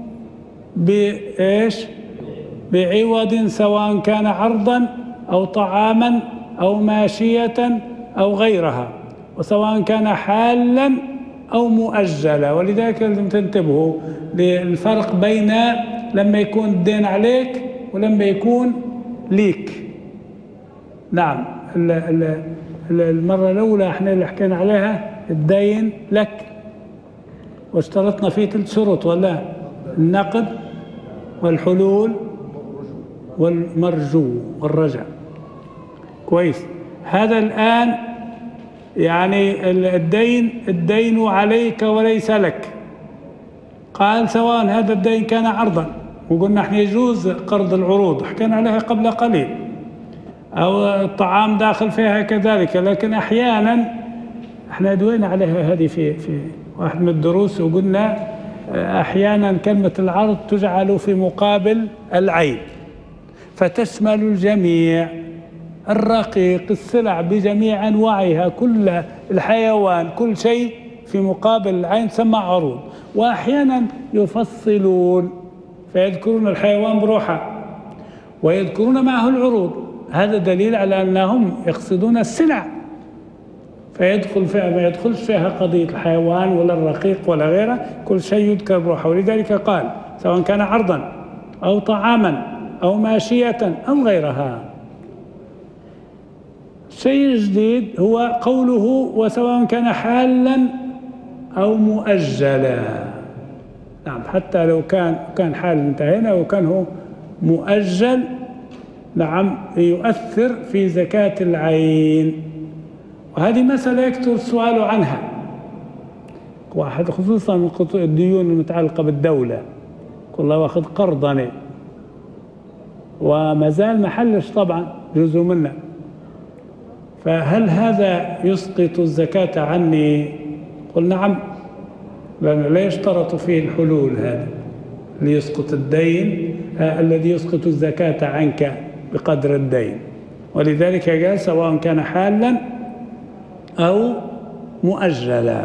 بإيش؟ بعوض سواء كان عرضا أو طعاما أو ماشية أو غيرها، وسواء كان حالا أو مؤجلا. ولذلك لازم تنتبهوا للفرق بين لما يكون الدين عليك ولما يكون ليك. نعم، المرة الأولى احنا اللي حكينا عليها الدين لك، واشترطنا فيه ثلاث شروط ولا النقد والحلول والمرجو والرجع. كويس. هذا الآن يعني الدين الدين عليك وليس لك. قال سواء هذا الدين كان عرضا، وقلنا احنا يجوز قرض العروض حكينا عليها قبل قليل، أو الطعام داخل فيها كذلك، لكن أحيانا احنا دوينا عليها هذه في في واحد من الدروس، وقلنا أحيانا كلمة العرض تجعل في مقابل العين فتشمل الجميع، الرقيق، السلع بجميع أنواعها، كل الحيوان، كل شيء في مقابل العين سمى عروض. وأحيانا يفصلون فيذكرون الحيوان بروحه ويذكرون معه العروض، هذا دليل على أنهم يقصدون السلع، فيدخل فيها ما يدخلش فيها قضية الحيوان ولا الرقيق ولا غيره، كل شيء يذكر بروحه. ولذلك قال سواء كان عرضا أو طعاما أو ماشية أو غيرها. شيء جديد هو قوله وسواء كان حالا أو مؤجلا. نعم، حتى لو كان كان حال انتهينا وكان هو مؤجل، نعم يؤثر في زكاة العين. وهذه مسألة يكثر السؤال عنها، واحد خصوصا من الديون المتعلقة بالدولة، والله واخذ قرضني وما زال ما حلش طبعا جزء منه، فهل هذا يسقط الزكاة عني؟ قل نعم، لأنه لا يشترط فيه الحلول هذا ليسقط الدين آه الذي يسقط الزكاة عنك بقدر الدين. ولذلك قال سواء كان حالا أو مؤجلا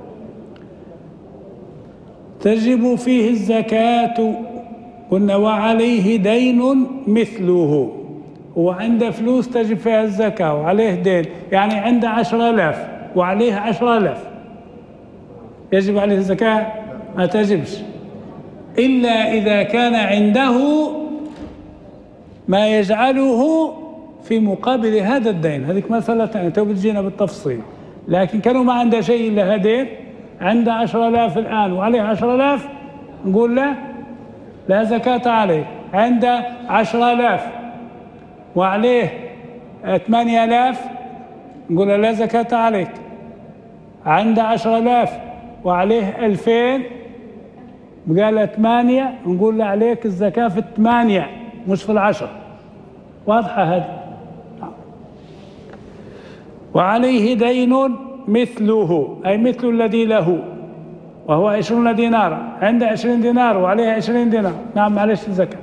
تجب فيه الزكاة. قلنا وعليه دين مثله، هو عنده فلوس تجب فيها الزكاة وعليه دين، يعني عنده عشرة آلاف وعليه عشرة آلاف، يجب عليه الزكاة؟ ما تجبش، إلا إذا كان عنده ما يجعله في مقابل هذا الدين. هذيك مسألة ثانية تو بتجينا بالتفصيل. لكن كانوا ما عنده شيء إلا هدين، عنده عشرة آلاف الآن وعليه عشرة آلاف، نقول له لا زكاة عليه. عنده عشرة آلاف وعليه ثمانية آلاف، نقول له لا زكاة عليك. عنده عشرة آلاف وعليه ألفين، قال ثمانية، نقول له عليك الزكاة في الثمانية مش في العشر. واضحة هذه؟ وعليه دين مثله، أي مثل الذي له، وهو عشرون دينار، عنده عشرين دينار وعليه عشرين دينار، نعم معلش الزكاة.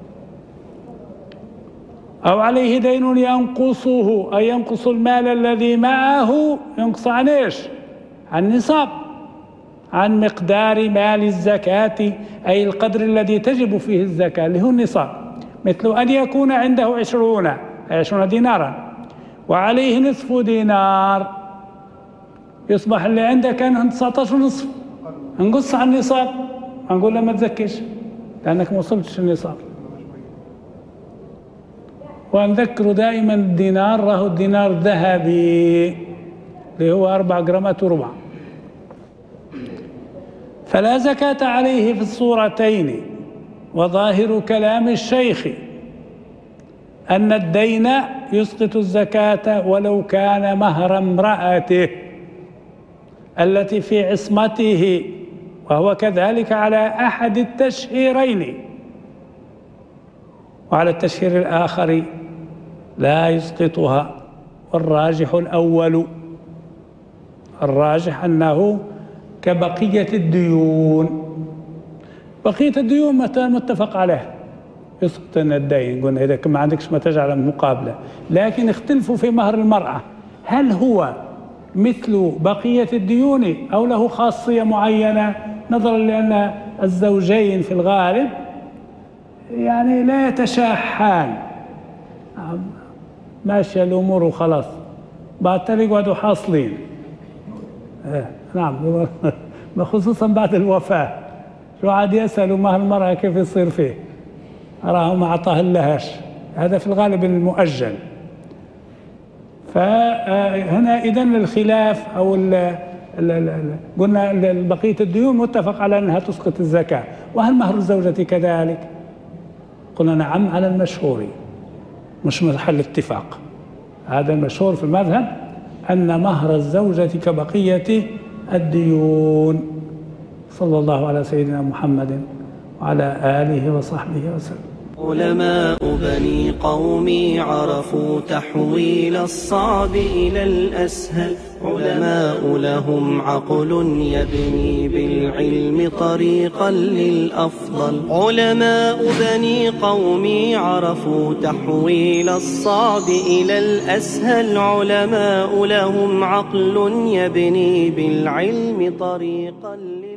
أو عليه دين ينقصه، أي ينقص المال الذي معه، ينقص عن إيش؟ عن نصاب، عن مقدار مال الزكاة، أي القدر الذي تجب فيه الزكاة اللي هو النصاب. مثل أن يكون عنده عشرون عشرون دينارا وعليه نصف دينار، يصبح اللي عنده كان تسعة عشر نصف، نقص عن النصاب، نقول له ما تزكيش لأنك ما وصلتش النصاب. ونذكره دائما الدينار راهو الدينار ذهبي اللي هو أربع جرامات وربع. فلا زكاة عليه في الصورتين. وظاهر كلام الشيخ أن الدين يسقط الزكاة ولو كان مهر امرأته التي في عصمته، وهو كذلك على أحد التشهيرين. وعلى التشهير الآخر لا يسقطها. والراجح الأول، الراجح أنه كبقية الديون. بقية الديون متفق عليه يسقط الدين، قلنا إذا ما عندكش ما تجعل مقابلة. لكن اختلفوا في مهر المرأة، هل هو مثل بقية الديون أو له خاصية معينة، نظرا لأن الزوجين في الغالب يعني لا يتشاحان، ماشية الأمور وخلاص، بعد تالي يقعدوا حاصلين. آه نعم، خصوصا بعد الوفاة شو عاد يسألوا مهر المرأة كيف يصير فيه، أراه ما أعطاه لهاش، هذا في الغالب المؤجل. فهنا إذن الخلاف أو ال ال ال قلنا بقية الديون متفق على أنها تسقط الزكاة. وهل مهر الزوجة كذلك؟ قلنا نعم على المشهور، مش محل اتفاق. هذا المشهور في المذهب أن مهر الزوجة كبقية الديون. صلى الله على سيدنا محمد وعلى آله وصحبه وسلم. علماء بني قومي عرفوا تحويل الصعب إلى الأسهل. علماء لهم عقل يبني بالعلم طريقا للأفضل. علماء بني قومي عرفوا تحويل الصعب إلى الأسهل. علماء لهم عقل يبني بالعلم طريقا للأفضل.